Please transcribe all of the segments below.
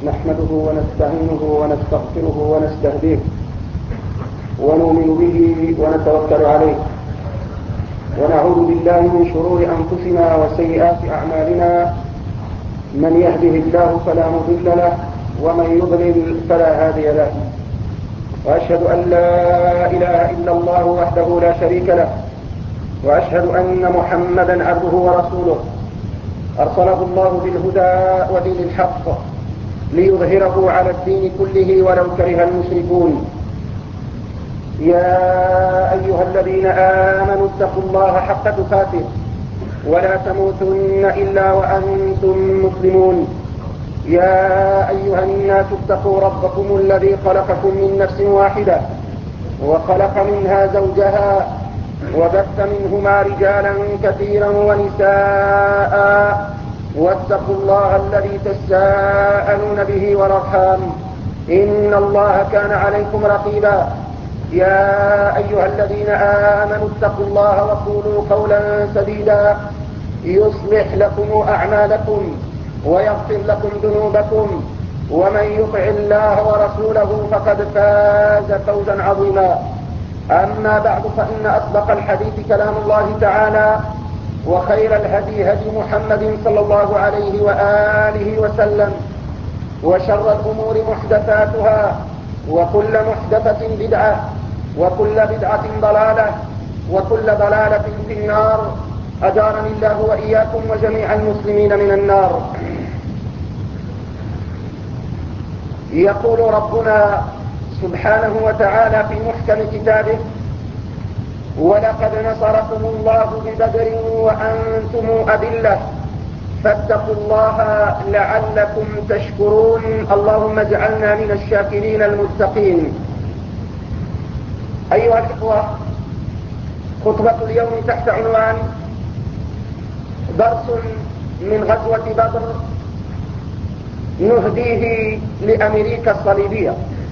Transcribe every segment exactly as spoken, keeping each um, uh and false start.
نحمده ونستعينه ونستغفره ونستهديه ونؤمن به ونتوكل عليه ونعوذ بالله من شرور أنفسنا وسيئات أعمالنا. من يهده الله فلا مضل له ومن يضلل فلا هادي له، وأشهد أن لا إله إلا الله وحده لا شريك له، وأشهد أن محمدا عبده ورسوله أرسله الله بالهدى ودين الحق ليظهره على الدين كله ولو كره المشركون. يا أيها الذين آمنوا اتقوا الله حق تقاته ولا تموتن إلا وأنتم مسلمون. يا أيها الناس اتقوا ربكم الذي خلقكم من نفس واحدة وخلق منها زوجها وبث منهما رجالا كثيرا ونساء، واتقوا الله الذي تساءلون به والأرحام إن الله كان عليكم رقيبا. يا أيها الذين آمنوا اتقوا الله وقولوا قولا سديدا يصلح لكم أعمالكم ويغفر لكم ذنوبكم، ومن يطع الله ورسوله فقد فاز فوزا عظيما. أما بعد، فإن أصدق الحديث كلام الله تعالى، وخير الهدي هدي محمد صلى الله عليه وآله وسلم، وشر الأمور محدثاتها، وكل محدثة بدعة، وكل بدعة ضلالة، وكل ضلالة في النار. أجارني الله وإياكم وجميع المسلمين من النار. يقول ربنا سبحانه وتعالى في محكم كتابه: ولقد نصركم الله ببدر وأنتم أذلة فاتقوا الله لعلكم تشكرون. اللهم اجعلنا من الشاكرين المتقين. أيها الإخوة، خطبة اليوم تحت عنوان درس من غزوة بدر نهديه لأمريكا الصليبية.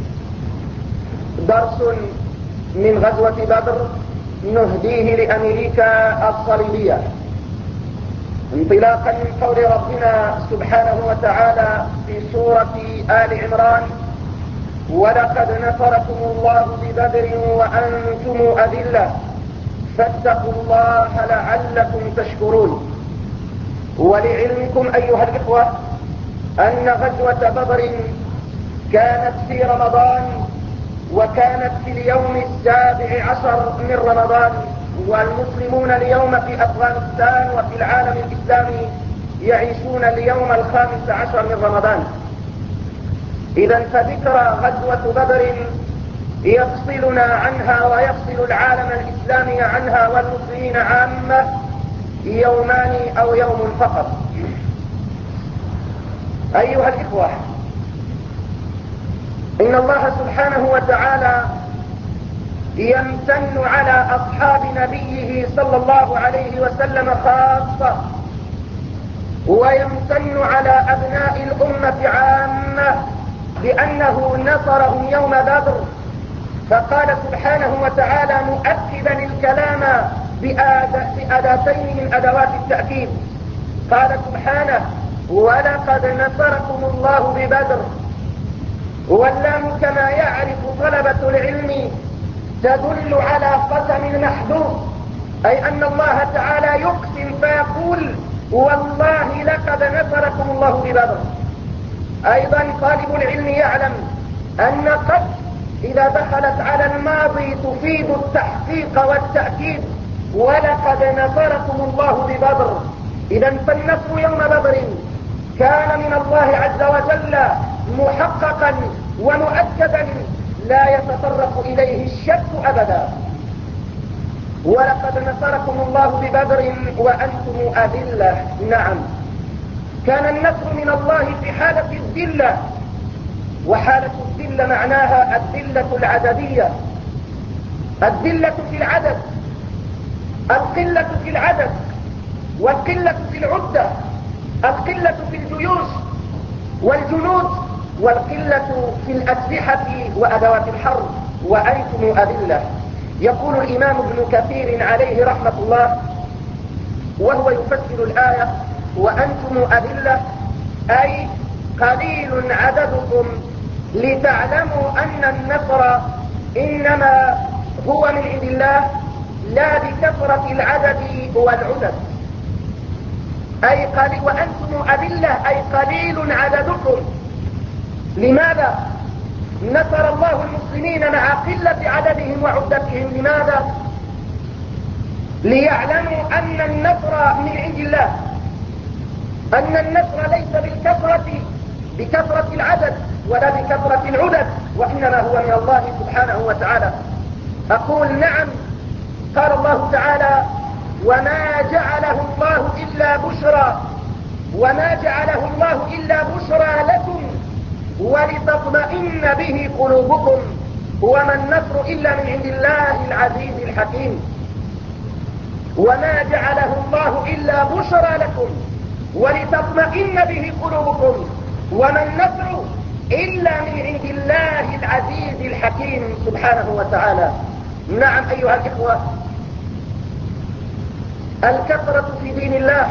درس من غزوة بدر نهديه لأمريكا الصليبية، انطلاقا من قول ربنا سبحانه وتعالى في سورة آل عمران: ولقد نصركم الله ببدر وأنتم أذلة فاتقوا الله لعلكم تشكرون. ولعلمكم أيها الإخوة أن غزوة بدر كانت في رمضان، وكانت في اليوم السابع عشر من رمضان، والمسلمون اليوم في أفغانستان وفي العالم الإسلامي يعيشون اليوم الخامس عشر من رمضان. إذا فذكرى غزوة بدر يفصلنا عنها ويفصل العالم الإسلامي عنها والمسلمين عامة يومان أو يوم فقط. أيها الإخوة، إن الله سبحانه وتعالى يمتن على أصحاب نبيه صلى الله عليه وسلم خاصة، ويمتن على أبناء الأمة عامة بأنه نصرهم يوم بدر. فقال سبحانه وتعالى مؤكدا الكلام بأداتين من أدوات التأكيد. قال سبحانه: ولقد نصركم الله ببدر. واللام كما يعرف طلبة العلم تدل على قسم محذوف، أي أن الله تعالى يقسم فيقول: والله لقد نصركم الله ببدر. أيضا طالب العلم يعلم أن قد إذا دخلت على الماضي تفيد التحقيق والتأكيد. ولقد نصركم الله ببدر، إذا فالنصر يوم بدر كان من الله عز وجل محققا ومؤكدا لا يتطرق إليه الشك أبدا. ولقد نصركم الله ببدر وأنتم أذلة. نعم، كان النصر من الله في حالة الذلة، وحالة الذلة معناها الذلة العددية، الذلة في العدد، القلة في العدد، والقلة في العدة، القلة في الجيوش والجنود، والقلة في الأسلحة وأدوات الحرب، وأنتم أذلة. يقول الإمام ابن كثير عليه رحمة الله وهو يفسر الآية: وأنتم أذلة، أي قليل عددكم لتعلموا أن النصر إنما هو من عند الله لا بكثرة العدد والعدد، أي قليل وأنتم أذلة أي قليل عددكم. لماذا نصر الله المسلمين مع قلة عددهم وعدتهم؟ لماذا؟ ليعلموا أن النصر من عند الله، أن النصر ليس بالكثرة بكثرة العدد ولا بكثرة العدد، وإنما هو من الله سبحانه وتعالى. أقول نعم، قال الله تعالى: وما جعله الله إلا بشرى وما جعله الله إلا بشرى لكم ولتطمئن به قلوبكم وما النصر إلا من عند الله العزيز الحكيم. وما جعله الله إلا بشرى لكم ولتطمئن به قلوبكم وما النصر إلا من عند الله العزيز الحكيم سبحانه وتعالى. نعم أيها الإخوة، الكثرة في دين الله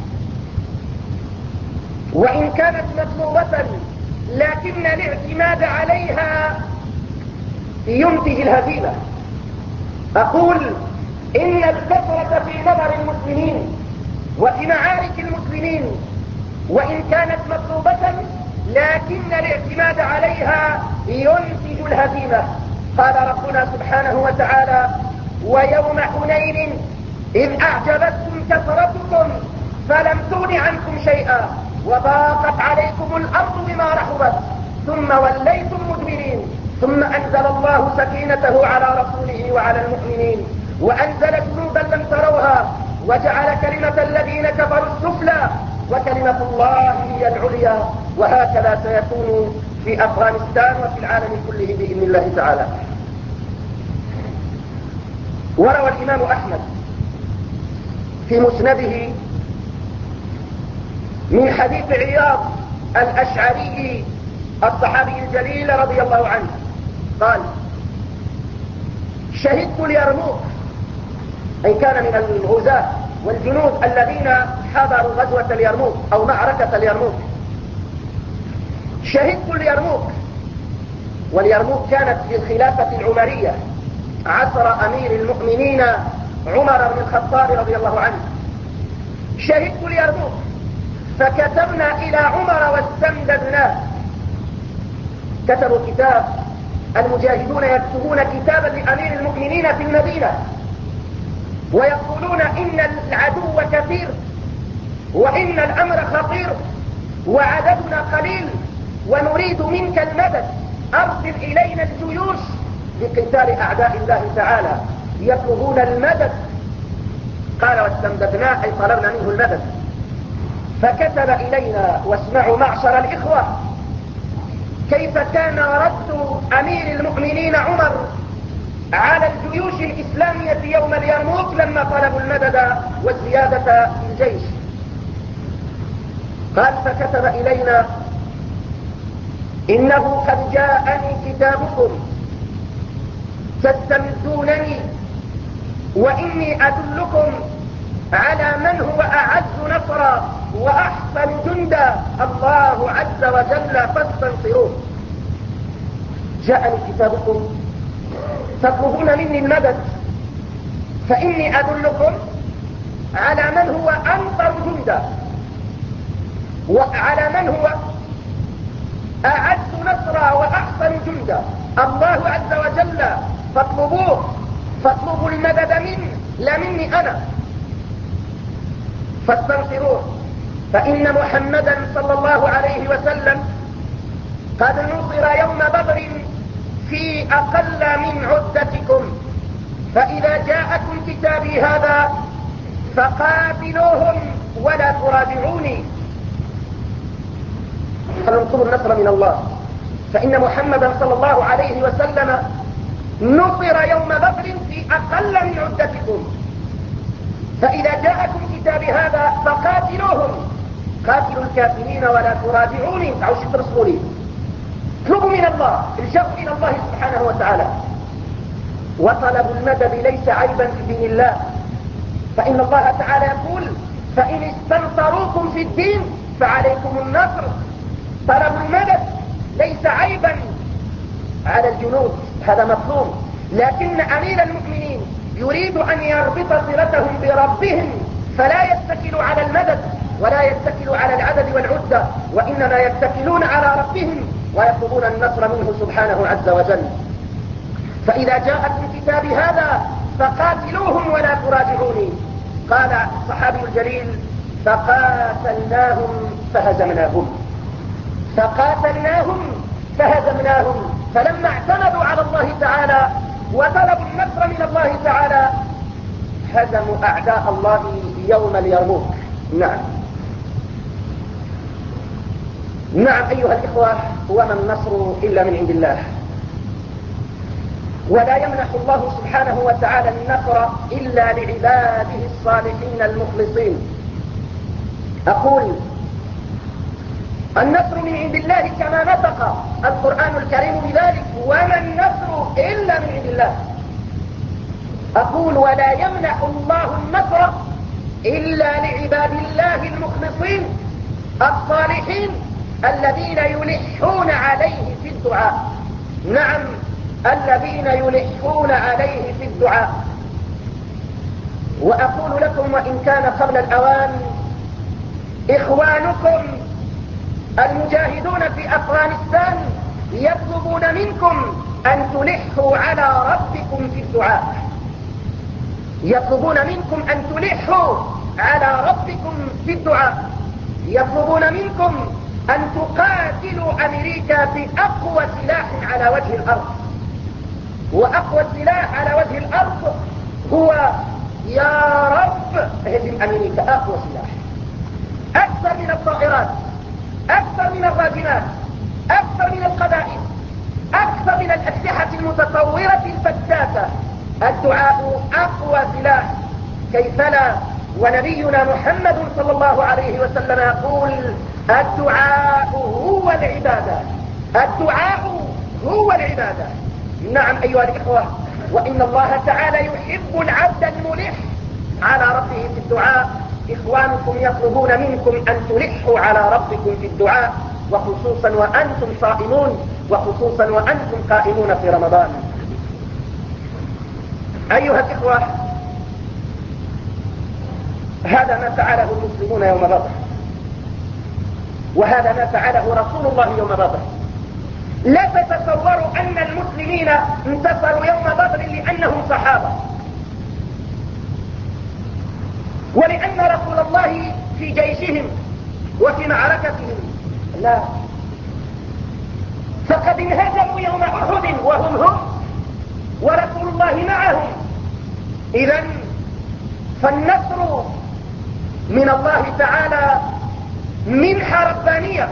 وإن كانت مطلوبة لكن الاعتماد عليها ينتهي الهزيمة. أقول إن الكثرة في نظر المسلمين وفي معارك المسلمين وإن كانت مطلوبة لكن الاعتماد عليها ينتج الهزيمة. قال ربنا سبحانه وتعالى: ويوم حنين إذ أعجبتكم كثرتكم فلم تغن عنكم شيئا وضاقت عليكم الأرض بما رحبت ثم وليتم مدبرين ثم أنزل الله سكينته على رسوله وعلى المؤمنين وأنزل جنودا لم تروها وجعل كلمة الذين كفروا السفلى وكلمة الله هي العليا. وهكذا سيكون في أفغانستان وفي العالم كله بإذن الله تعالى. وروى الإمام أحمد في مسنده من حديث عياض الأشعري الصحابي الجليل رضي الله عنه قال: شهدت اليرموك، أي كان من الغزاة والجنود الذين حضروا غزوة اليرموك أو معركة اليرموك. شهدت اليرموك، واليرموك كانت في الخلافة العمرية عصر أمير المؤمنين عمر بن الخطاب رضي الله عنه. شهدت اليرموك فكتبنا إلى عمر واستمددناه. كتبوا كتاب، المجاهدون يكتبون كتابا لأمير المؤمنين في المدينة ويقولون إن العدو كثير وإن الأمر خطير وعددنا قليل ونريد منك المدد، أرسل إلينا الجيوش لقتال أعداء الله تعالى. يطلبون المدد. قال: واستمددناه، أي طلبنا منه المدد. فكتب إلينا، واسمعوا معشر الإخوة كيف كان رد أمير المؤمنين عمر على الجيوش الإسلامية يوم اليرموك لما طلبوا المدد والزيادة في الجيش. قال: فكتب إلينا: إنه قد جاءني كتابكم تستمدونني وإني أدلكم على من هو أعز نصرا وأحسن جندا، الله عز وجل فاستنصروه. جاءني كتابكم تطلبون مني المدد، فإني أدلكم على من هو أنصر جندا وعلى من هو أعز نصرا وأحسن جندا، الله عز وجل، فاطلبوه، فاطلبوا المدد منه لا مني أنا، فاستنصروه. فإن محمدا صلى الله عليه وسلم قد نصر يوم بدر في أقل من عدتكم، فإذا جاءكم كتابي هذا فقاتلوهم ولا تراجعوني. فننصر النصر من الله. فإن محمدا صلى الله عليه وسلم نصر يوم بدر في أقل من عدتكم، فإذا جاءكم كتابي هذا فقاتلوهم، قاتلوا الكافرين ولا تراجعوني، تعوش ترسلوني. اطلبوا من الله، الجأوا إلى الله سبحانه وتعالى. وطلب المدد ليس عيبا في دين الله، فإن الله تعالى يقول: فإن استنصروكم في الدين فعليكم النصر. طلب المدد ليس عيبا على الجنود، هذا مطلوب، لكن أمير المؤمنين يريد أن يربط صلتهم بربهم، فلا يتكلوا على المدد ولا يتكلوا على العدد والعدة، وإنما يتكلون على ربهم ويطلبون النصر منه سبحانه عز وجل. فإذا جاءكم كتابي هذا فقاتلوهم ولا تراجعوني. قال الصحابي الجليل فقاتلناهم فهزمناهم فقاتلناهم فهزمناهم فلما اعتمدوا على الله تعالى وطلبوا النصر من الله تعالى هزموا أعداء الله يوم اليرموك. نعم نعم أيها الإخوة، وما النصر إلا من عند الله، ولا يمنح الله سبحانه وتعالى النصر إلا لعباده الصالحين المخلصين. أقول النصر من عند الله كما نطق القرآن الكريم بذلك، وما النصر إلا من عند الله. أقول ولا يمنح الله النصر إلا لعباد الله المخلصين الصالحين الذين يلحون عليه في الدعاء. نعم الذين يلحون عليه في الدعاء. وأقول لكم وإن كان قبل الأوان، إخوانكم المجاهدون في أفغانستان يطلبون منكم أن تلحوا على ربكم في الدعاء، يطلبون منكم أن تلحوا على ربكم في الدعاء، يطلبون منكم أن تقاتلوا أمريكا بأقوى سلاح على وجه الأرض. وأقوى سلاح على وجه الأرض هو يا رب هزم أمريكا. أقوى سلاح أكثر من الطائرات، أكثر من الراجمات، أكثر من القذائف، أكثر من الأسلحة المتطورة الفتاكة. الدعاء أقوى سلاح، كيف لا؟ ونبينا محمد صلى الله عليه وسلم يقول الدعاء هو العبادة، الدعاء هو العبادة. نعم أيها الإخوة، وإن الله تعالى يحب العبد الملح على ربه في الدعاء. إخوانكم يطلبون منكم أن تلحوا على ربكم في الدعاء، وخصوصا وأنتم صائمون، وخصوصا وأنتم قائمون في رمضان. أيها الإخوة، هذا ما فعله المسلمون يوم بدر، وهذا ما فعله رسول الله يوم بدر. لا تتصوروا أن المسلمين انتصروا يوم بدر لأنهم صحابة ولأن رسول الله في جيشهم وفي معركتهم، لا، فقد انهزموا يوم أحد وهم هم ورسول الله معهم. إذن فالنصر من الله تعالى منحة ربانية،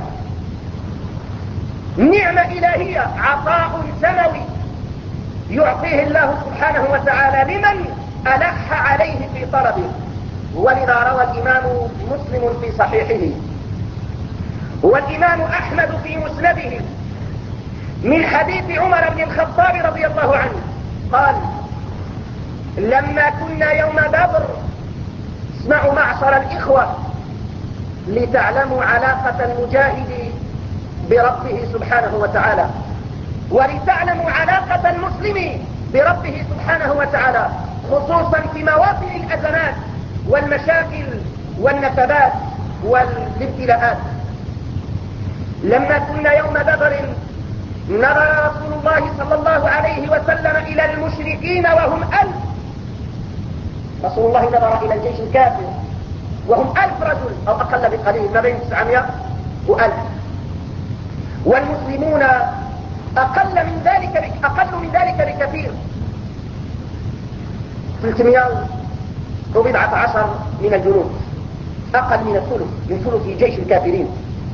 نعمة إلهية، عطاء سماوي يعطيه الله سبحانه وتعالى لمن ألح عليه في طلبه. ولذا روى الإمام مسلم في صحيحه والإمام أحمد في مسنده من حديث عمر بن الخطاب رضي الله عنه قال لما كنا يوم بدر، اسمعوا معشر الإخوة لتعلموا علاقة المجاهد بربه سبحانه وتعالى، ولتعلموا علاقة المسلم بربه سبحانه وتعالى، خصوصا في مواطن الأزمات والمشاكل والنكبات والابتلاءات. لما كنا يوم بدر نظر رسول الله صلى الله عليه وسلم إلى المشركين وهم ألف. رسول الله نظر إلى الجيش الكافر وهم ألف رجل أو أقل بقليل، ما بين تسعمائة وألف، والمسلمون أقل من ذلك أقل من ذلك بكثير، ثلاثمائة وبضعة عشر من الجنود، أقل من الثلث من ثلث جيش الكافرين.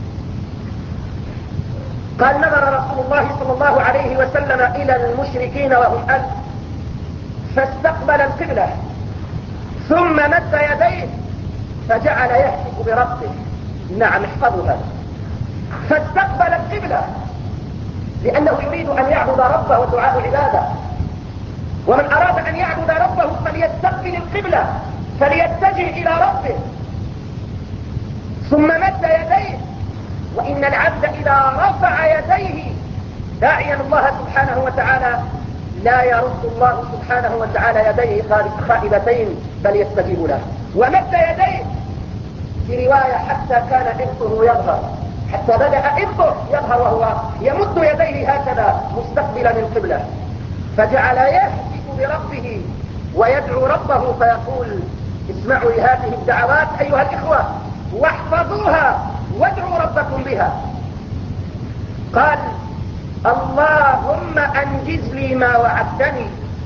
قال نظر رسول الله صلى الله عليه وسلم إلى المشركين وهم ألف فاستقبل القبلة ثم مد يديه فجعل يهتف بربه. نعم احفظوا هذا، فاستقبل القبلة لأنه يريد أن يعبد ربه، ودعاء عبادة، ومن أراد أن يعبد ربه فليستقبل القبلة، فليتجه إلى ربه. ثم مد يديه وإن العبد إذا رفع يديه داعيا الله سبحانه وتعالى لا يرد الله سبحانه وتعالى يديه خائبتين بل يستجيب له. ومد يديه في رواية حتى كان إبطه يظهر، حتى بدأ إبطه يظهر وهو يمد يديه هكذا مستقبلا القبلة، فجعل يهتف بربه ويدعو ربه فيقول: اسمعوا لهذه الدعوات أيها الإخوة واحفظوها وادعوا ربكم بها. قال: اللهم أنجز لي ما وعدتني،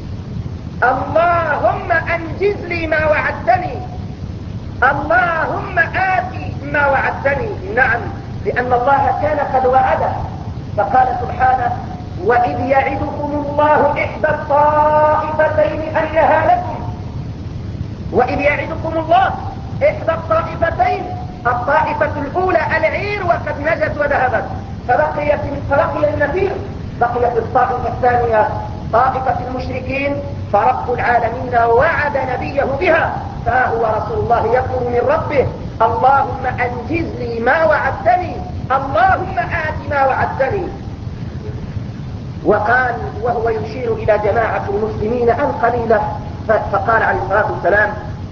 اللهم أنجز لي ما وعدتني، اللهم آتي ما وعدتني. نعم، لأن الله كان قد وعده، فقال سبحانه: وإذ يعدكم الله إحدى الطائفتين أنها لكم، وإذ يعدكم الله إحدى الطائفتين، الطائفة الأولى العير وقد نجت وذهبت، فبقيت فبقي النفير، بقيت الطائفة الثانية طائفة المشركين، فرب العالمين وعد نبيه بها، فهو رسول الله يطلب من ربه: اللهم أنجز لي ما وعدتني، اللهم آت ما وعدتني. وقال وهو يشير إلى جماعة المسلمين القليلة، فقال عليه الصلاة والسلام: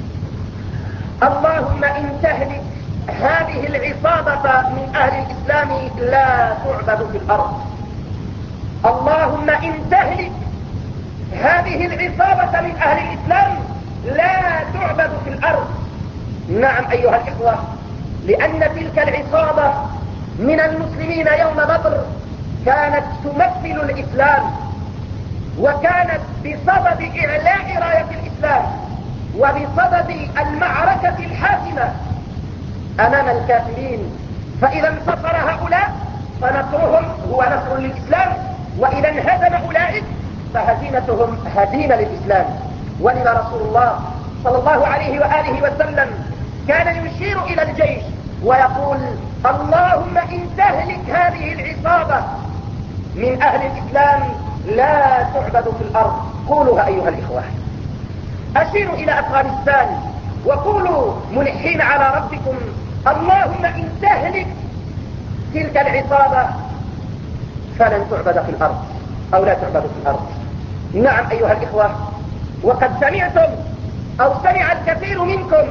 اللهم إن تهلك هذه العصابة من أهل الإسلام لا تعبد في الأرض، اللهم إن تهلك هذه العصابة من أهل الإسلام لا تعبد في الأرض. نعم أيها الإخوة، لأن تلك العصابة من المسلمين يوم بدر كانت تمثل الإسلام، وكانت بصدد إعلاء راية الإسلام وبصدد المعركة الحاسمة أمام الكافرين، فإذا انتصر هؤلاء فنصرهم هو نصر للإسلام، وإذا انهزم أولئك فهزيمتهم هزيمة للإسلام. ولذا رسول الله صلى الله عليه وآله وسلم كان يشير إلى الجيش ويقول: اللهم إن تهلك هذه العصابة من أهل الإسلام لا تعبد في الأرض. قولوها أيها الإخوة. أشيروا إلى أفغانستان وقولوا ملحين على ربكم: اللهم إن تهلك تلك العصابة فلن تعبد في الأرض أو لا تعبد في الأرض. نعم أيها الإخوة، وقد سمعتم أو سمع الكثير منكم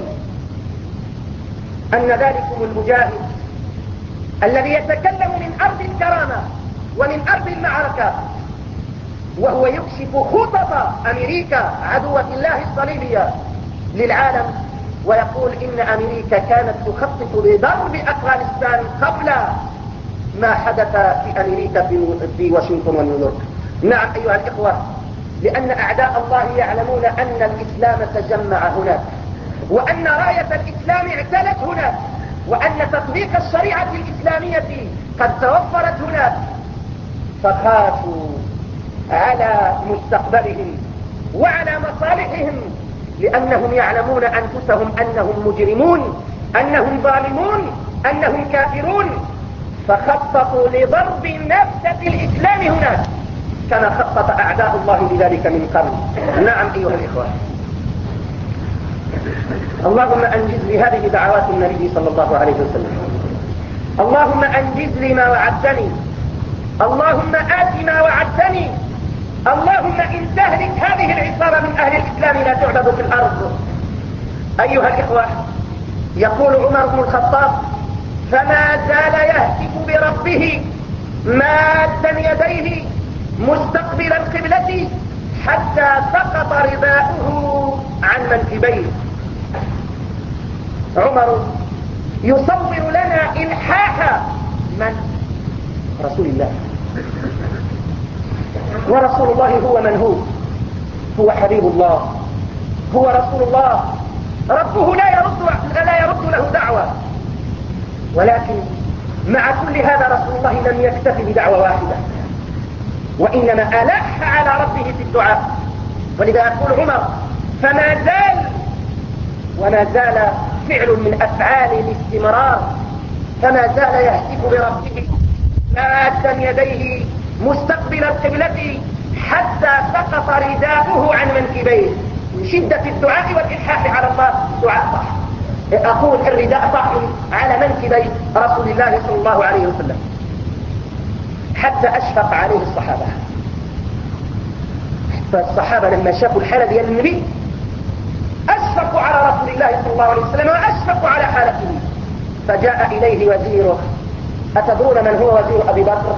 أن ذلكم المجاهد الذي يتكلم من أرض الكرامة ومن أرض المعركة وهو يكشف خطط أمريكا عدوة الله الصليبية للعالم، ويقول إن أمريكا كانت تخطط لضرب أفغانستان قبل ما حدث في أمريكا في واشنطن ونيويورك. نعم أيها الإخوة، لأن أعداء الله يعلمون أن الإسلام تجمع هناك، وأن راية الإسلام اعتلت هناك، وأن تطبيق الشريعة الإسلامية قد توفرت هناك، فخافوا على مستقبلهم وعلى مصالحهم، لأنهم يعلمون أنفسهم أنهم مجرمون، أنهم ظالمون، أنهم كافرون، فخططوا لضرب نفسة الإسلام هناك كما خطط أعداء الله لذلك من قبل. نعم أيها الإخوة، اللهم أنجز لي هذه دعوات النبي صلى الله عليه وسلم: اللهم أنجز لي ما وعدتني، اللهم آت ما وعدتني، اللهم إن تهلك هذه العصابة من أهل الإسلام لا تعبد في الأرض. أيها الإخوة، يقول عمر بن الخطاب: فما زال يهتف بربه مادا يديه مستقبل القبلة حتى سقط رداؤه عن منكبيه. عمر يصور لنا إلحاح من؟ رسول الله، ورسول الله هو من هو؟ هو حبيب الله، هو رسول الله، ربه لا يرد, لا يرد له دعوة، ولكن مع كل هذا رسول الله لم يكتف بدعوة واحدة، وإنما ألح على ربه في الدعاء. ولذا يقول عمر: فما زال، وما زال فعل من أفعال الاستمرار، فما زال يهتف بربه مادا يديه مستقبل القبلة حتى سقط رداؤه عن منكبيه، من شدة الدعاء والإلحاح على الله. دعاء صح، أقول الرداء طاحن على منكبي رسول الله صلى الله عليه وسلم، حتى أشفق عليه الصحابة. فالصحابة لما شافوا الحالة ديال النبي أشفقوا على رسول الله صلى الله عليه وسلم وأشفقوا على حالته. فجاء إليه وزيره. أتدرون من هو وزير أبي بكر؟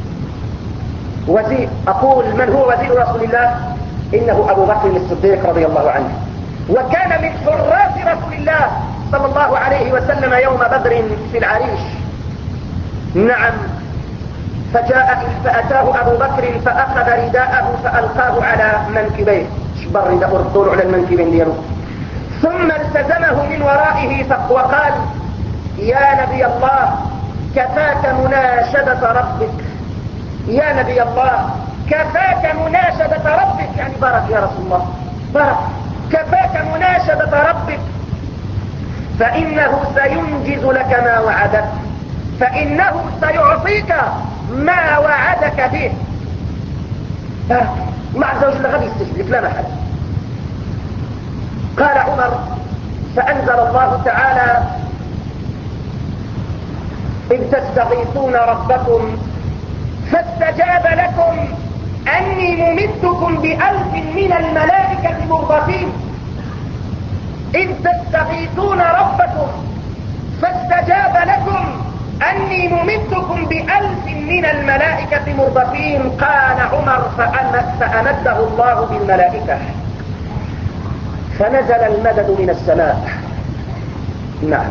وزير أقول من هو وزير رسول الله؟ إنه أبو بكر الصديق رضي الله عنه، وكان من حراس رسول الله صلى الله عليه وسلم يوم بدر في العريش. نعم. فجاء فأتاه أبو بكر فأخذ رداءه فألقاه على منكبيه، شبر رداء الرطول على المنكبين دياله، ثم التزمه من ورائه وقال: يا نبي الله كفاك مناشدة ربك، يا نبي الله كفاك مناشدة ربك، يعني بارك يا رسول الله، بارك، كفاك مناشدة ربك، فإنه سينجز لك ما وعدك، فإنه سيعطيك ما وعدك به. الله عز وجل غبي يستجيب لا محل. قال عمر: فأنزل الله تعالى: إذ تستغيثون ربكم فاستجاب لكم أني ممدكم بألف من الملائكة مردفين. إذ تستغيثون ربكم فاستجاب لكم أني ممدكم بألف من الملائكة مردفين. قال عمر: فأمده الله بالملائكة فنزل المدد من السماء. نعم.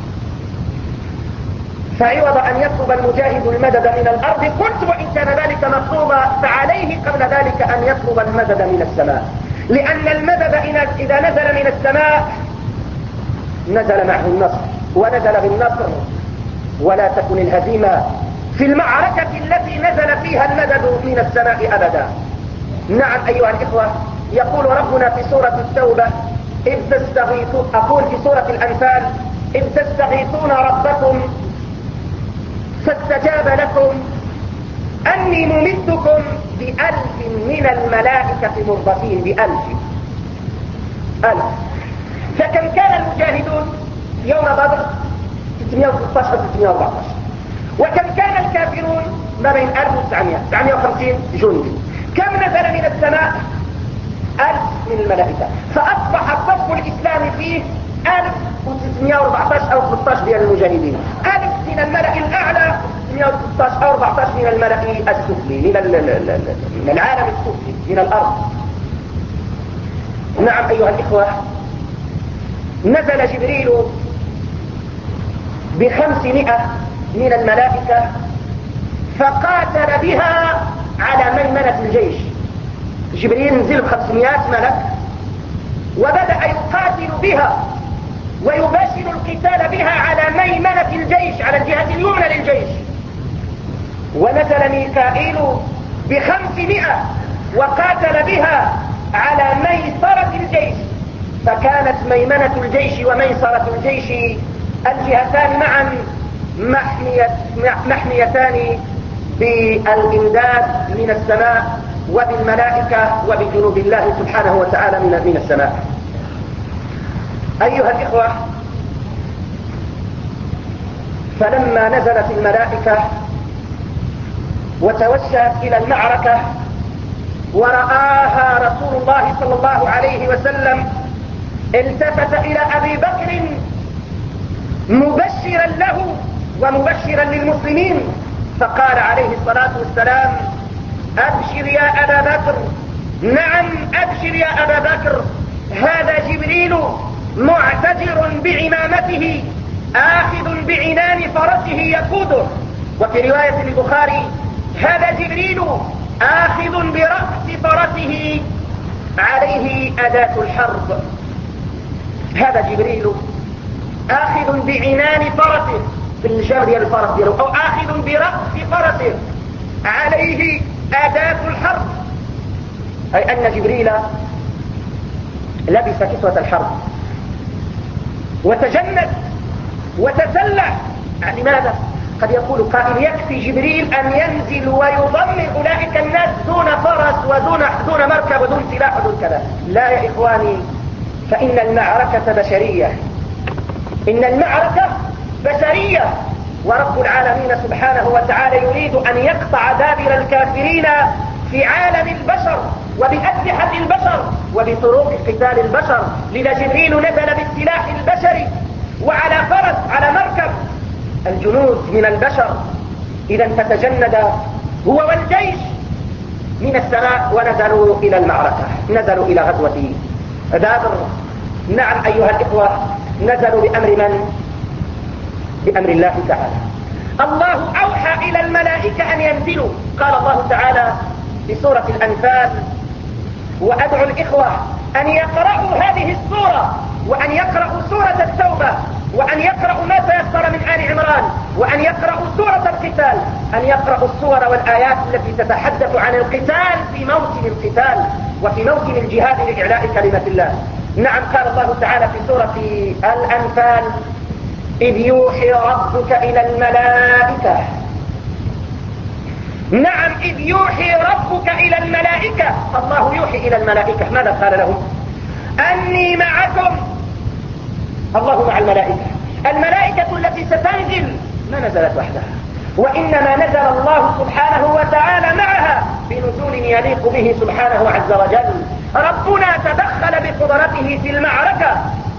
فعوض أن يطلب المجاهد المدد من الأرض، قلت وإن كان ذلك مطلوبا فعليه قبل ذلك أن يطلب المدد من السماء، لأن المدد إذا نزل من السماء نزل معه النصر، ونزل بالنصر ولا تكن الهزيمة في المعركة التي نزل فيها المدد من السماء أبدا. نعم أيها الإخوة، يقول ربنا في سورة التوبة: إذ تستغيثون، أقول في سورة الأنفال: إذ تستغيثون ربكم فاستجاب لكم أني ممدكم بألف من الملائكة مردفين. بألف ألف. فكم كان المجاهدون يوم بدر؟ ستمائة وستة عشر ستمائة وأربعة عشر. وكم كان الكافرون؟ ما بين ألف وتسعمائة تسعمائة وخمسين جندي. كم نزل من السماء؟ ألف من الملائكة. فأصبح الصف الإسلامي فيه ألف وتسعمائة وأربعة عشر أو ستة عشر من المجاهدين، ألف من الملأ الأعلى، ستمائة وستة عشر أو أربعة عشر من الملأ السفلي، من العالم السفلي، من الأرض. نعم أيها الإخوة، نزل جبريل بخمسمائة من الملائكة فقاتل بها على ميمنة الجيش. جبريل نزل بخمسمائة ملك وبدأ يقاتل بها ويباشر القتال بها على ميمنة الجيش، على الجهة اليمنى للجيش. ونزل ميكائيل بخمسمائة وقاتل بها على ميسرة الجيش، فكانت ميمنة الجيش وميسرة الجيش الجهتان معا محميتان بالإمداد من السماء وبالملائكة وبجنود الله سبحانه وتعالى من السماء. أيها الإخوة، فلما نزلت الملائكة وتوجهت إلى المعركة ورآها رسول الله صلى الله عليه وسلم، التفت إلى أبي بكر مبشرا له ومبشرا للمسلمين، فقال عليه الصلاة والسلام: أبشر يا أبا بكر، نعم أبشر يا أبا بكر، هذا جبريل معتجر بعمامته آخذ بعنان فرسه يقوده. وفي رواية البخاري: هذا جبريل آخذ برأس فرسه عليه أداة الحرب. هذا جبريل آخذ بعنان فرسه، في الجمر ديال الفرس ديالو، أو آخذ برأس فرسه عليه أداة الحرب، أي أن جبريل لبس كسوة الحرب وتجند وتسلح. لماذا؟ قد يقول قائل: يكفي جبريل أن ينزل ويضمن أولئك الناس دون فرس ودون دون مركب ودون سلاح ودون كذا. لا يا إخواني، فإن المعركة بشرية، إن المعركة بشرية، ورب العالمين سبحانه وتعالى يريد أن يقطع دابر الكافرين في عالم البشر وبأسلحة البشر وبطرق قتال البشر. لذا جبريل نزل بالسلاح البشري وعلى فرس على مركب الجنود من البشر، إذا فتجند هو والجيش من السماء ونزلوا إلى المعركة، نزلوا إلى غزوة دابر. نعم أيها الإخوة، نزلوا بأمر من؟ بأمر الله تعالى. الله أوحى إلى الملائكة أن ينزلوا. قال الله تعالى في سورة الأنفال: وأدعو الإخوة أن يقرأوا هذه السورة، وأن يقرأوا سورة التوبة، وأن يقرأوا ما تيسر من آل عمران، وأن يقرأوا سورة القتال، أن يقرأوا السور والآيات التي تتحدث عن القتال في موسم القتال وفي موسم الجهاد لإعلاء كلمة الله. نعم قال الله تعالى في سورة الأنفال: إذ يوحي ربك إلى الملائكة. نعم إذ يوحي ربك إلى الملائكة، الله يوحي إلى الملائكة. ماذا قال لهم؟ أني معكم. الله مع الملائكة. الملائكة التي ستنزل ما نزلت وحدها، وإنما نزل الله سبحانه وتعالى معها بنزول يليق به سبحانه عز وجل. ربنا تدخل بقدرته في المعركة.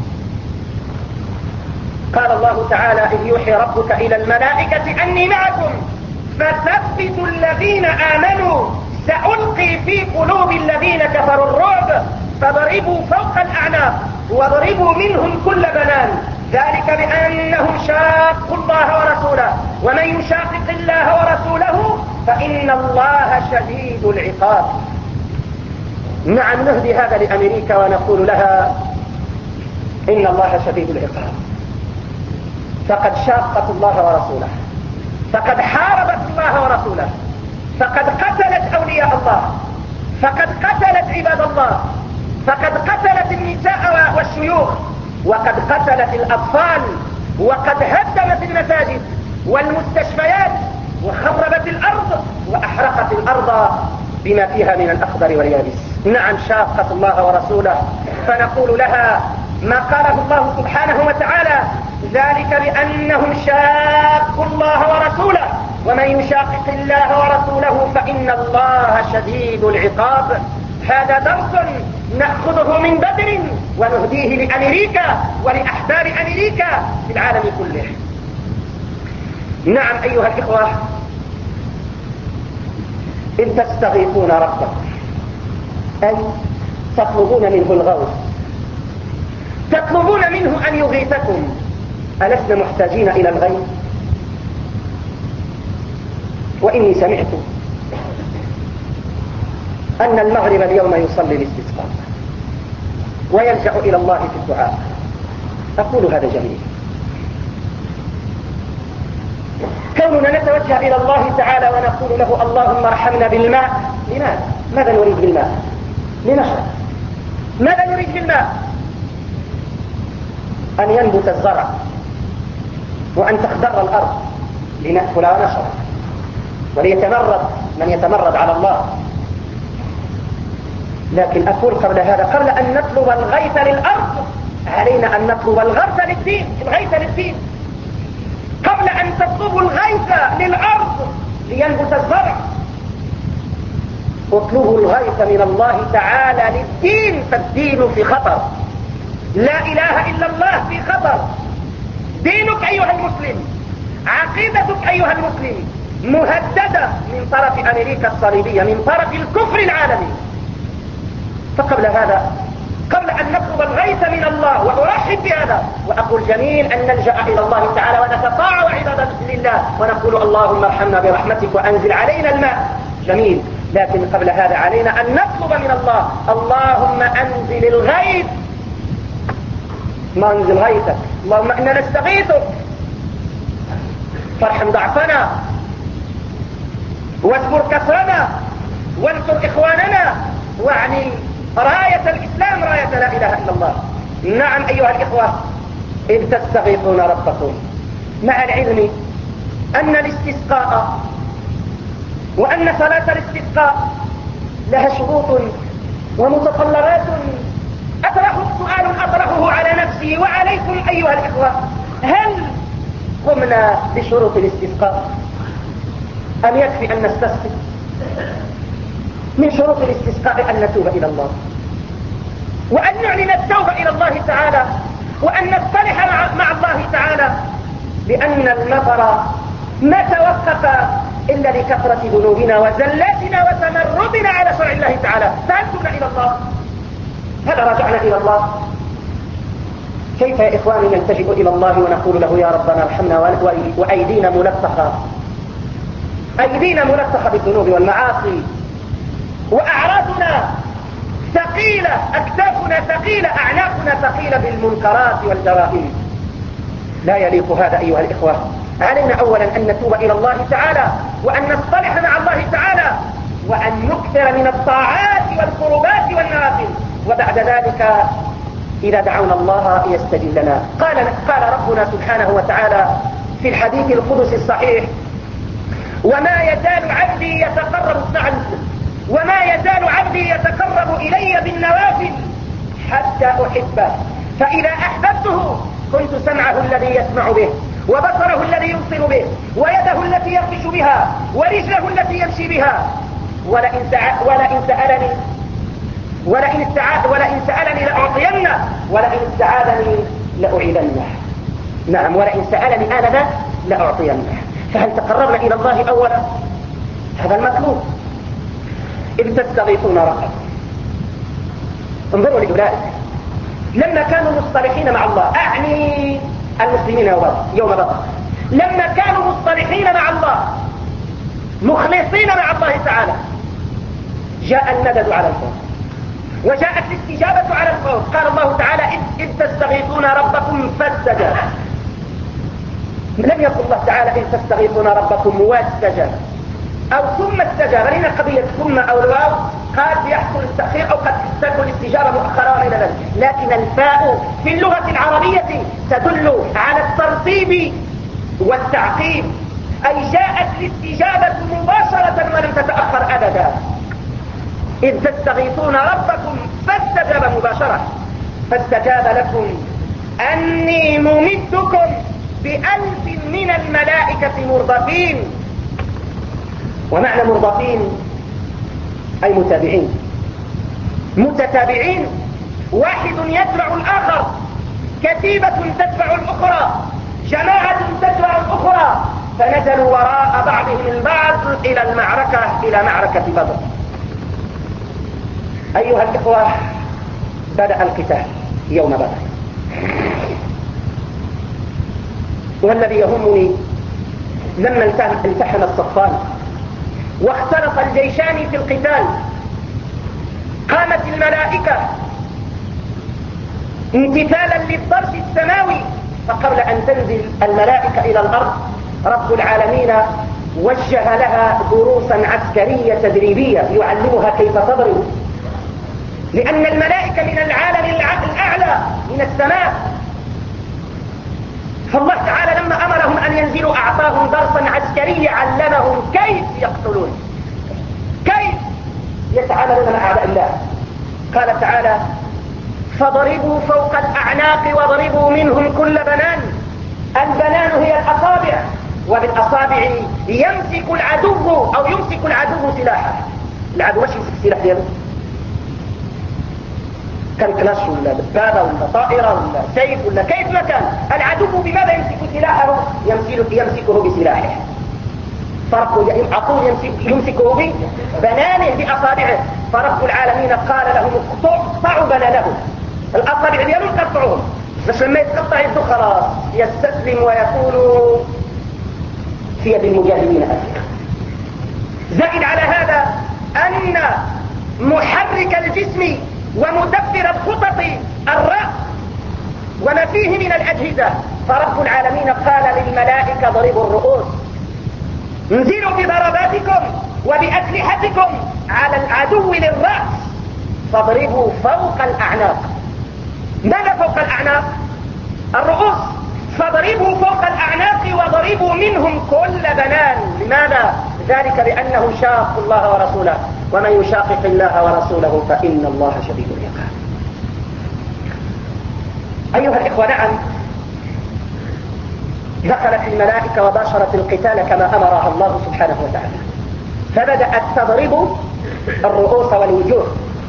قال الله تعالى: إذ يوحي ربك إلى الملائكة أني معكم فثبتوا الذين آمنوا سألقي في قلوب الذين كفروا الرعب فضربوا فوق الأعناق وضربوا منهم كل بنان ذلك بأنهم شاقوا الله ورسوله ومن يشاقق الله ورسوله فإن الله شديد العقاب. نعم نهدي هذا لأمريكا ونقول لها: إن الله شديد العقاب، فقد شاقت الله ورسوله، فقد حاربت الله ورسوله، فقد قتلت أولياء الله، فقد قتلت عباد الله، فقد قتلت النساء والشيوخ، وقد قتلت الأطفال، وقد هدمت المساجد والمستشفيات وخربت الأرض وأحرقت الأرض بما فيها من الأخضر واليابس. نعم شاقت الله ورسوله، فنقول لها ما قاله الله سبحانه وتعالى: ذلك بأنهم شاقوا الله ورسوله ومن يشاقق الله ورسوله فإن الله شديد العقاب. هذا درس نأخذه من بدر ونهديه لأمريكا ولأحباب أمريكا في العالم كله. نعم أيها الإخوة، إن تستغيثون ربكم أي تطلبون منه الغوث، تطلبون منه أن يغيثكم، ألسنا محتاجين إلى الغيث؟ وإني سمعت أن المغرب اليوم يصلي الاستسقاء ويلجأ إلى الله في الدعاء. أقول هذا جميل، كوننا نتوجه إلى الله تعالى ونقول له: اللهم ارحمنا بالماء. لماذا؟ ماذا نريد بالماء؟ لنشرب. ماذا نريد بالماء؟ أن ينبت الزرع وأن تخضر الأرض لنأكل ونشرب، وليتمرد من يتمرد على الله. لكن أقول قبل هذا، قبل أن نطلب الغيث للأرض علينا أن نطلب الغيث للدين. الغيث للدين قبل أن تطلبوا الغيث للأرض لينبت الزرع، اطلبوا الغيث من الله تعالى للدين، فالدين في خطر، لا إله إلا الله في خطر. دينك أيها المسلم، عقيدتك أيها المسلم مهددة من طرف أمريكا الصليبية، من طرف الكفر العالمي. فقبل هذا، قبل أن نطلب الغيث من الله، وأرحب بهذا وأقول جميل أن نلجأ إلى الله تعالى ونتطاوع عبادة لله ونقول: اللهم ارحمنا برحمتك وأنزل علينا الماء. جميل، لكن قبل هذا علينا أن نطلب من الله: اللهم أنزل الغيث. ما أنزل غيثك، اللهم إنا نستغيثك، فارحم ضعفنا واجبر كسرنا وانصر إخواننا واعني راية الإسلام، راية لا إله إلا الله. نعم أيها الإخوة، إذ تستغيثون ربكم، مع العلم أن الاستسقاء وأن صلاة الاستسقاء لها شروط ومتطلبات. أطرح سؤال أطرحه على نفسي وعليكم أيها الإخوة: هل قمنا بشروط الاستسقاء أم يكفي أن نستسقي؟ من شروط الاستسقاء أن نتوب إلى الله، وأن نعلن التوبة إلى الله تعالى، وأن نصطلح مع الله تعالى، لأن المطر ما توقف إلا لكثرة ذنوبنا وزلاتنا وتمردنا على شرع الله تعالى. فهل تبنا إلى الله؟ هل رجعنا إلى الله؟ كيف يا إخواني نلتجئ إلى الله ونقول له يا ربنا ارحمنا وأيدينا ملطخة، أيدينا ملطخة بالذنوب والمعاصي، وأعراضنا ثقيلة، أكتافنا ثقيلة، أعناقنا ثقيلة بالمنكرات والجرائم. لا يليق هذا أيها الإخوة. علينا أولا أن نتوب إلى الله تعالى، وأن نصطلح مع الله تعالى، وأن نكثر من الطاعات والقربات والنوافل، وبعد ذلك إذا دعونا الله يستجيب لنا. قال قال ربنا سبحانه وتعالى في الحديث القدسي الصحيح: وما يزال عبدي يتقرب مع وما يزال عبدي يتقرب إلي بالنوافل حتى أحبه، فإذا أحببته كنت سمعه الذي يسمع به، وبصره الذي يبصر به، ويده التي يبطش بها، ورجله التي يمشي بها، ولئن ولئن سألني ولئن استعاذ ولئن سألني لأعطينه، ولئن استعاذني لأعيذنه. نعم، ولئن سألني آنذاك لأعطينه. فهل تقربنا إلى الله أولا؟ هذا المطلوب. إذ تستغيثون ربكم. انظروا لأولئك لما كانوا مصطلحين مع الله، أعني المسلمين يوم بدر، لما كانوا مصطلحين مع الله مخلصين مع الله تعالى، جاء الندد على الفور، وجاءت الاستجابة على الفور. قال الله تعالى: إذ تستغيثون ربكم فاستجاب. لم يقل الله تعالى إذ تستغيثون ربكم واستجاب أو ثم استجاب، لأن قضية ثم أو الواو قد يحصل التأخير أو قد تكون الاستجابة مؤخرة إلى ذلك، لكن الفاء في اللغة العربية تدل على الترتيب والتعقيب، أي جاءت الاستجابة مباشرة ولم تتأخر أبدا. إذ تستغيثون ربكم فاستجاب مباشرة، فاستجاب لكم أني ممدكم بألف من الملائكة مردفين. ومعنى مردفين أي متابعين، متتابعين، واحد يتبع الآخر، كتيبة تتبع الأخرى، جماعة تتبع الأخرى، فنزلوا وراء بعضهم البعض إلى المعركة، إلى معركة بدر. أيها الإخوة، بدأ القتال يوم بدر، والذي يهمني لما التحم الصفان واختلط الجيشان في القتال، قامت الملائكة امتثالا للضرس السماوي، فقبل أن تنزل الملائكة إلى الأرض رب العالمين وجه لها دروسا عسكرية تدريبية يعلمها كيف تضرب، لأن الملائكة من العالم الأعلى من السماء، فالله تعالى لما أمرهم أن ينزلوا أعطاهم درسا عسكريا علمهم كيف يقتلون، كيف يتعاملون مع أعداء الله. قال تعالى: فضربوا فوق الأعناق وضربوا منهم كل بنان. البنان هي الأصابع، وبالأصابع يمسك العدو أو يمسك العدو سلاحه. العدو مش يمسك سلاح دياله، كان كلاش ولا دبابة ولا طائرة ولا سيف ولا كيف ما كان، العدو بماذا يمسك سلاحه؟ يمسكه بسلاحه. فرق عقول يمسك يمسكه ببنانه بأصابعه. فرب العالمين قال لهم: اقطعوا بنانه، الأصابع ديالهم قطعوهم، بس لما يتقطع يده خلاص يستسلم ويقول في يد المجاهدين أفريقيا. زائد على هذا أن محرك الجسم ومدبر الخطط الرأس وما فيه من الأجهزة. فرب العالمين قال للملائكة: ضربوا الرؤوس، انزلوا بضرباتكم وبأسلحتكم على العدو للرأس، فاضربوا فوق الأعناق. ماذا فوق الأعناق؟ الرؤوس. فاضربوا فوق الأعناق وضربوا منهم كل بنان. لماذا؟ ذلك بأنهم شاقوا الله ورسوله، ومن يشاقق الله ورسوله فإن الله شديد العقاب. أيها الإخوة، نعم، دخلت الملائكة وباشرت القتال كما أمرها الله سبحانه وتعالى، فبدأت تضرب الرؤوس والوجوه،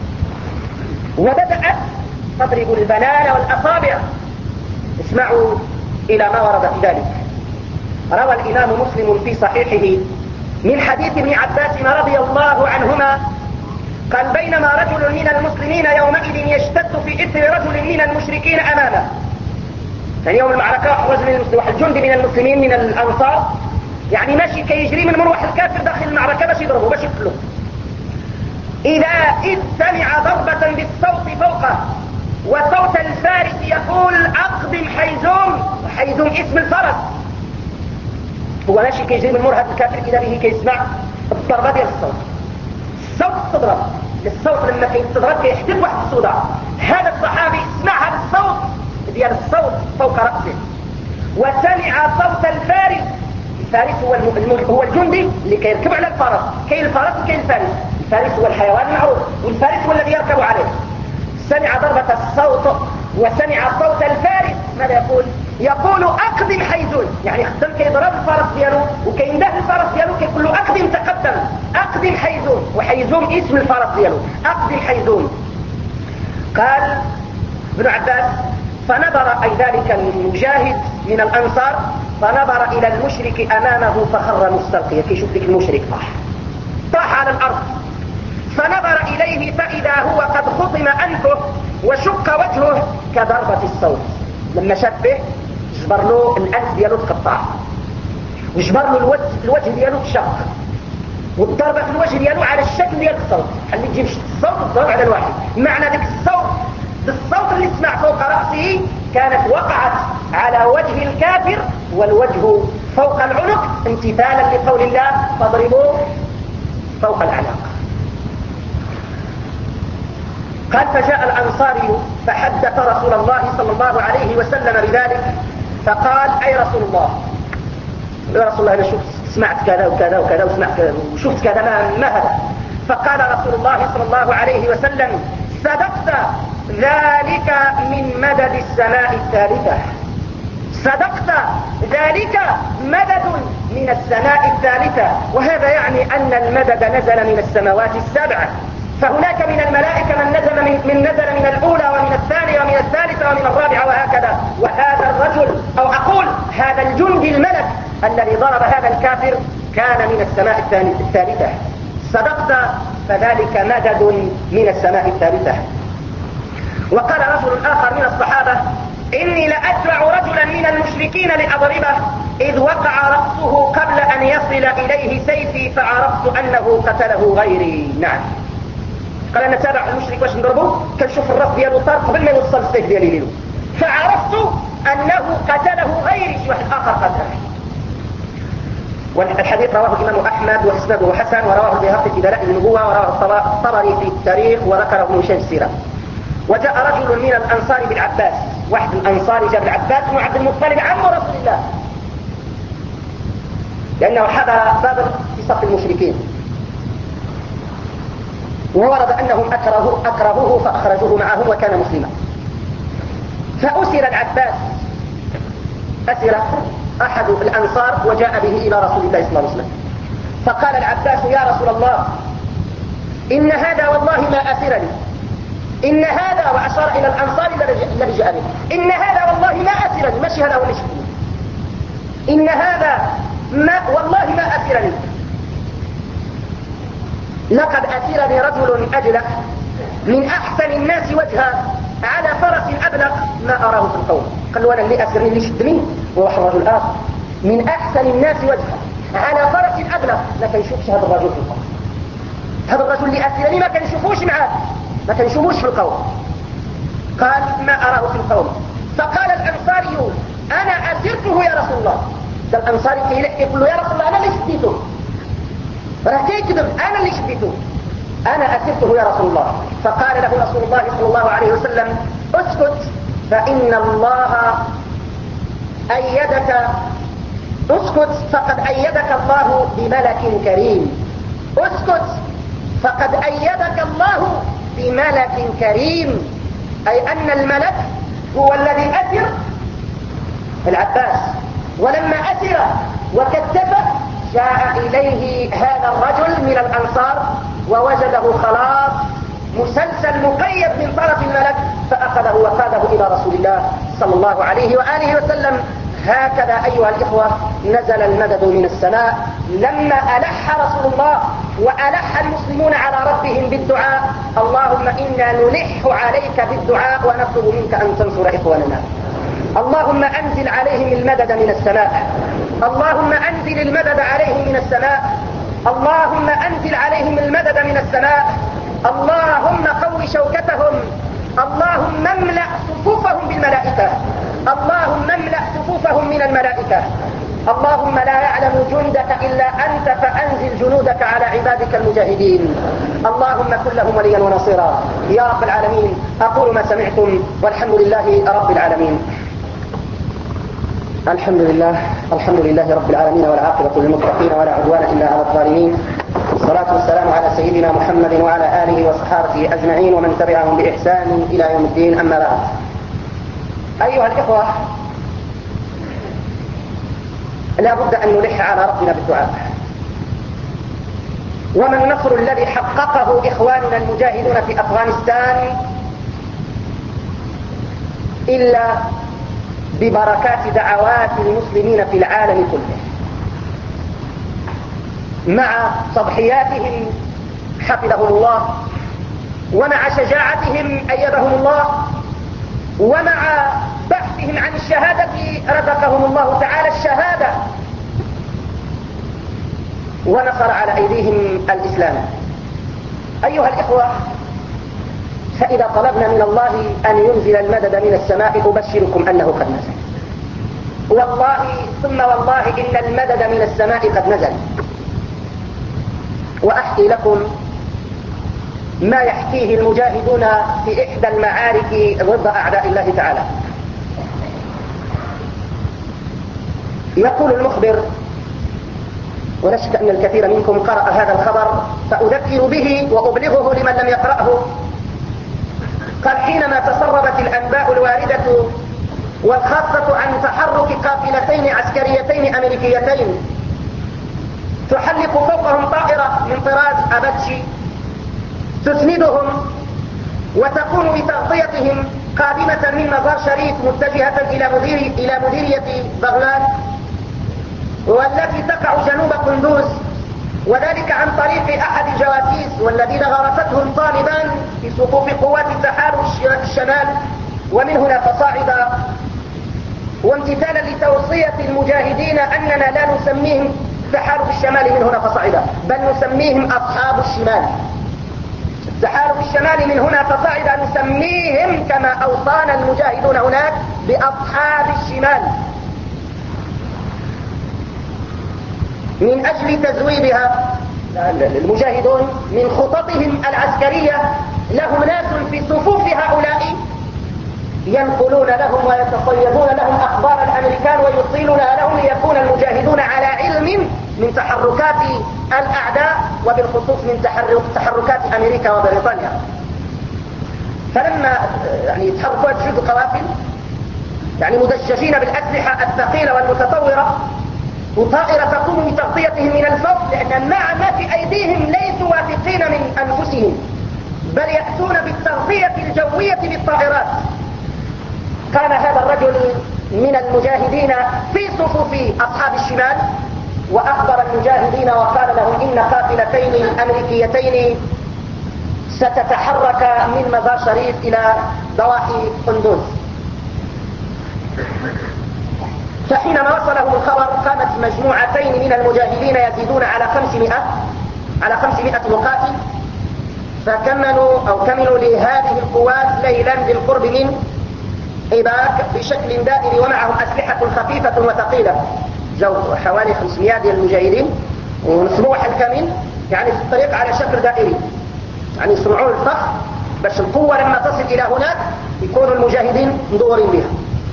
وبدأت تضرب البنان والأصابع. اسمعوا إلى ما ورد في ذلك. روى الإمام مسلم في صحيحه من حديث ابن عباس رضي الله عنهما قال: بينما رجل من المسلمين يومئذ يشتد في إثر رجل من المشركين أمامه. يعني يوم المعركة رجل واحد جندي من المسلمين من الأنصار يعني ماشي كي يجري من مروح الكافر داخل المعركة باش يضربه باش يقتله، إذا إذ سمع ضربة بالصوت فوقه، وصوت الفارس يقول: أقدم حيزوم. وحيزوم اسم الفرس. هو ماشي كي يجري من مروح الكافر إذا به كي يسمع الضربة ديال الصوت. الصوت تضرب، الصوت لما كي تضرب كيحدث واحد الصداع. هذا الصحابي سمع هذا الصوت ديال الصوت فوق رأسه، وسمع صوت الفارس. الفارس هو الم... هو الجندي اللي كيركب على الفرس. كاين الفرس وكاين الفارس. الفارس هو الحيوان المعروف، والفارس هو الذي يركب عليه. سمع ضربة الصوت وسمع صوت الفارس. ماذا يقول؟ يقول: أقدم حيزون. يعني خدم كيضرب الفرس ديالو وكينده الفرس ديالو كيقول له: أقدم تقدم، أقدم حيزون. وحيزون اسم الفرس ديالو، أقدم حيزون. قال ابن عباس: فنظر أي ذلك المجاهد من الأنصار، فنظر إلى المشرك أمامه فخر مستلقيا. كيشوف ذيك المشرك طاح طاح على الأرض، فنظر إليه فإذا هو قد خطم أنفه وشق وجهه كضربة الصوت. لما شاف به جبر له الأنف ديالو تقطع، وجبر له الوجه, الوجه ديالو تشق، والضربة في الوجه ديالو على الشكل ديال الصوت. اللي تجيب الصوت الضرب على الواحد، معنى ذاك الصوت بالصوت اللي سمع فوق رأسه كانت وقعت على وجه الكافر والوجه فوق العنق، امتثالا لقول الله: فاضربوا فوق الأعناق. قال: فجاء الأنصاري فحدث رسول الله صلى الله عليه وسلم بذلك، فقال: أي رسول الله، يا رسول الله أنا شفت سمعت كذا وكذا وكذا وسمعت وشفت كذا، ما, ما هذا؟ فقال رسول الله صلى الله عليه وسلم: صدقت، ذلك من مدد السماء الثالثة. صدقت، ذلك مدد من السماء الثالثة. وهذا يعني أن المدد نزل من السماوات السبع، فهناك من الملائكة من نزل من, من نزل من الأولى ومن الثانية ومن الثالثة ومن الرابعة وهكذا. وهذا الرجل أو أقول هذا الجندي الملك الذي ضرب هذا الكافر كان من السماء الثالثة. صدقت، فذلك مدد من السماء الثالثة. وقال رجل آخر من الصحابة: إني لأتبع رجلا من المشركين لأضربه، إذ وقع رأسه قبل أن يصل إليه سيفي فعرفت أنه قتله غيري. نعم، قال أنا تابع المشرك باش نضربه، كنشوف الرأس ديالو طار قبل ما يوصل السيف ديالي ليلو، فعرفت أنه قتله غيري، شي واحد آخر قتله. والحديث رواه الإمام أحمد وإسناده حسن، ورواه البيهقي في دلائل النبوة، ورواه الطبري في التاريخ، وذكره ابن هشام في السيرة. وجاء رجل من الأنصار بالعباس، واحد الأنصاري جاء بالعباس بن عبد المطلب عم رسول الله، لأنه حضر بدر في صف المشركين، وورد أنهم أكرهوه, أكرهوه فأخرجوه معهم وكان مسلما. فأسر العباس، أسر أحد الأنصار وجاء به إلى رسول الله صلى الله عليه وسلم، فقال العباس: يا رسول الله، إن هذا والله ما أسرني، إن هذا، وأشار إلى الأنصار الذي جاء به، إن هذا والله ما أسرني، ماشي هذا هو اللي شفتني، إن هذا ما والله ما أسرني، لقد أسرني رجل أجلق من أحسن الناس وجها على فرس أبلق ما أراه في القوم. قال له: أنا اللي أسرني اللي شدني وواحد رجل آخر من أحسن الناس وجها على فرس أبلق، ما كنشوفش هذا الرجل في القوم، هذا الرجل اللي أسرني ما كنشوفوش معاه، ما كنشوفوش في القوم. قال: ما أراه في القوم. فقال الأنصاري: أنا أسرته يا رسول الله. الأنصاري يقول له: يا رسول الله، أنا اللي شديته، راه كيكذب، أنا اللي شديته، أنا أسرته يا رسول الله. فقال له رسول الله صلى الله عليه وسلم: اسكت، فإن الله أيدك، اسكت فقد أيدك الله بملك كريم، اسكت فقد أيدك الله بملك كريم، أي أن الملك هو الذي أسر العباس، ولما أسر وكتف جاء إليه هذا الرجل من الأنصار ووجده خلاص مسلسل مقيد من طرف الملك، فأخذه وقاده إلى رسول الله صلى الله عليه وآله وسلم. هكذا أيها الإخوة نزل المدد من السماء لما ألح رسول الله وألح المسلمون على ربهم بالدعاء: اللهم إنا نلح عليك بالدعاء ونطلب منك أن تنصر إخواننا. اللهم أنزل عليهم المدد من السماء، اللهم أنزل المدد عليهم من السماء، اللهم أنزل عليهم المدد من السماء، اللهم قو شوكتهم، اللهم املأ صفوفهم بالملائكة، اللهم املأ صفوفهم من الملائكة، اللهم لا يعلم جندك إلا أنت فأنزل جنودك على عبادك المجاهدين. اللهم كن لهم وليا ونصيرا يا رب العالمين. أقول ما سمعتم والحمد لله رب العالمين. الحمد لله الحمد لله رب العالمين، والعاقبة للمتقين ولا عدوان إلا على الظالمين. الصلاة والسلام على سيدنا محمد وعلى آله وصحابته أجمعين ومن تبعهم بإحسان إلى يوم الدين. أما بعد، أيها الإخوة، لا بد أن نلح على ربنا بالدعاء. وما النصر الذي حققه إخواننا المجاهدون في أفغانستان إلا ببركات دعوات المسلمين في العالم كله، مع تضحياتهم حفظهم الله، ومع شجاعتهم أيدهم الله، ومع بحثهم عن الشهادة رزقهم الله تعالى الشهادة، ونصر على أيديهم الإسلام. أيها الإخوة، فإذا طلبنا من الله أن ينزل المدد من السماء أبشركم أنه قد نزل، والله ثم والله إن المدد من السماء قد نزل. وأحكي لكم ما يحكيه المجاهدون في إحدى المعارك ضد أعداء الله تعالى. يقول المخبر، ولا شك أن الكثير منكم قرأ هذا الخبر فأذكر به وأبلغه لمن لم يقرأه. قال: حينما تسربت الأنباء الواردة والخاصة عن تحرك قافلتين عسكريتين أمريكيتين تحلق فوقهم طائرة من طراز أباتشي تسندهم وتقوم بتغطيتهم قادمة من مزار شريف متجهة إلى مدير إلى مديرية بغلان، والتي تقع جنوب قندوز، وذلك عن طريق أحد الجواسيس والذين غرستهم طالبان في صفوف قوات التحالف الشمال. ومن هنا فصاعد، وامتثالا لتوصية المجاهدين أننا لا نسميهم تحالف الشمال من هنا فصاعد، بل نسميهم أصحاب الشمال. تحالف الشمال من هنا فصاعد نسميهم كما أوصانا المجاهدون هناك بأصحاب الشمال، من أجل تزويدها. المجاهدون من خططهم العسكرية لهم ناس في صفوف هؤلاء ينقلون لهم ويتصيدون لهم أخبار الأمريكان ويصيلونها لهم ليكون المجاهدون على علم من تحركات الأعداء، وبالخصوص من تحركات أمريكا وبريطانيا. فلما يعني يتحركوا تجد قوافل يعني مدججين بالأسلحة الثقيلة والمتطورة، وطائرة تقوم بتغطيتهم من الفوق، لأن مع ما في أيديهم ليسوا واثقين من أنفسهم، بل يأتون بالتغطية الجوية بالطائرات. كان هذا الرجل من المجاهدين في صفوف أصحاب الشمال، وأخبر المجاهدين وقال لهم إن قافلتين أمريكيتين ستتحرك من مزار شريف إلى ضواحي قندوز. فحينما وصلهم الخبر قامت مجموعتين من المجاهدين يزيدون على خمسمائة على خمسمائة مقاتل، فكملوا أو كملوا لهذه القوات ليلا بالقرب من إيباك بشكل دائري، ومعهم أسلحة خفيفة وثقيلة. جو حوالي خمسمائة ديال المجاهدين ونصبوا الكامل يعني في الطريق على شكل دائري، يعني يصنعون الفخ باش القوة لما تصل إلى هناك يكونوا المجاهدين مدورين بها.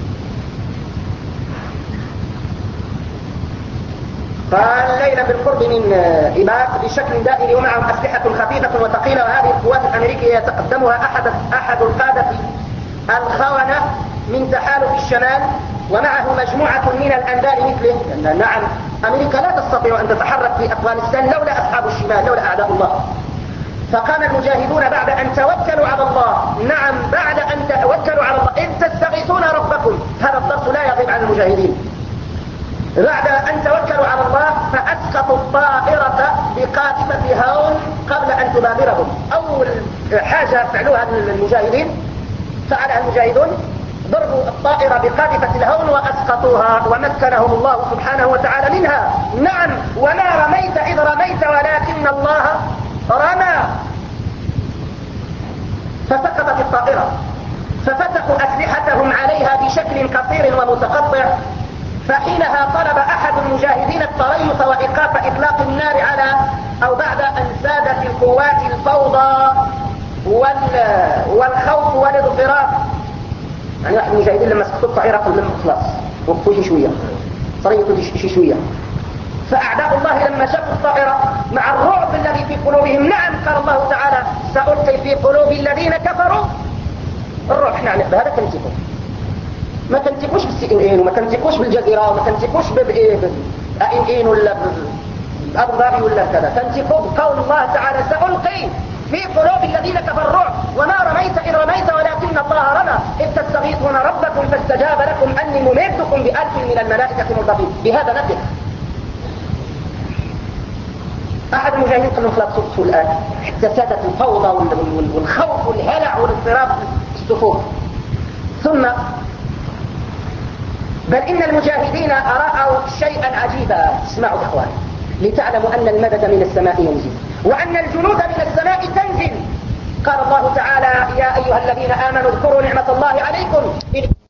قال ليلا بالقرب من إيباك بشكل دائري ومعهم أسلحة خفيفة وثقيلة، وهذه القوات الأمريكية يتقدمها أحد أحد القادة الخونة من تحالف الشمال، ومعه مجموعة من الأنبال مثله. نعم أمريكا لا تستطيع أن تتحرك في أفغانستان لولا أصحاب الشمال، لولا أعداء الله. فقام المجاهدون بعد أن توكلوا على الله، نعم بعد أن توكلوا على الله، إذ تستغيثون ربكم، هذا الدرس لا يغيب عن المجاهدين. بعد أن توكلوا على الله فأسقطوا الطائرة بقاذفة هون قبل أن تبادرهم. أول حاجة فعلوها المجاهدين فعلها المجاهدون ضربوا الطائرة بقاذفة الهون وأسقطوها ومكنهم الله سبحانه وتعالى منها. نعم وما رميت إذ رميت ولكن الله رمى. فسقطت الطائرة ففتحوا أسلحتهم عليها بشكل قصير ومتقطع. فحينها طلب أحد المجاهدين التريث وإيقاف إطلاق النار على أو بعد أن زادت القوات الفوضى والخوف والاضطراب. يعني واحد المجاهدين لما سقطوا الطائرة قال لهم خلاص وقفوا شوية تريثوا شي شوية. فأعداء الله لما شافوا الطائرة مع الرعب الذي في قلوبهم، نعم قال الله تعالى سألقي في قلوب الذين كفروا الرعب. احنا بهذا تنتقوا، ما تنتقوش بالسي ان ان وما تنتقوش بالجزيرة وما تنتقوش بإيه ان ان ولا بأبو ظبي ولا كذا، تنتقوا بقول الله تعالى سألقي في قلوب الذين كفروا الرعب وما رميت إن رميت ولكن الله رمى إذ تستغيثون ربكم فاستجاب لكم أني ممدكم بألف من الملائكة مردفين. بهذا نبدأ. أحد المجاهدين قال لهم خلاص صفوا الآن حتى سادت الفوضى والخوف والهلع والاضطراب في الصفوف. ثم بل إن المجاهدين رأوا شيئا عجيبا. اسمعوا إخوان لتعلموا أن المدد من السماء ينزل وأن الجنود من السماء تنزل. قال الله تعالى يا أيها الذين آمنوا اذكروا نعمة الله عليكم